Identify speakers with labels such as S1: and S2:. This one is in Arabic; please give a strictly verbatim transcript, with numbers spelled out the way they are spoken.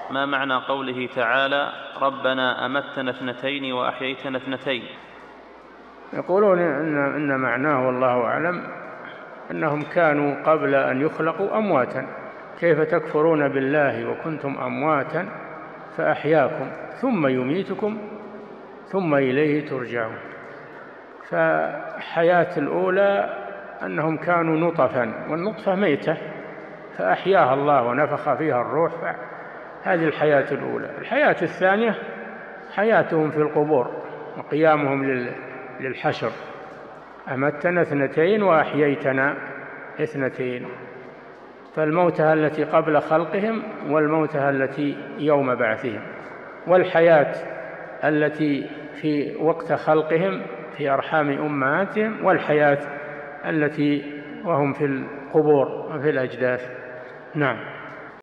S1: ما معنى قوله تعالى ربنا أمتنا اثنتين وأحييتنا اثنتين؟
S2: يقولون إن, إن معناه والله أعلم أنهم كانوا قبل أن يخلقوا أمواتا، كيف تكفرون بالله وكنتم أمواتا فأحياكم ثم يميتكم ثم إليه ترجعون. فحياة الأولى أنهم كانوا نطفا، والنطفة ميتة فأحياها الله ونفخ فيها الروح، هذه الحياة الأولى. الحياة الثانية حياتهم في القبور وقيامهم للحشر. أمتنا اثنتين وأحييتنا اثنتين، فالموتى التي قبل خلقهم والموتى التي يوم بعثهم، والحياة التي في وقت خلقهم في أرحام أمهاتهم، والحياة التي وهم في القبور وفي الأجداث. نعم.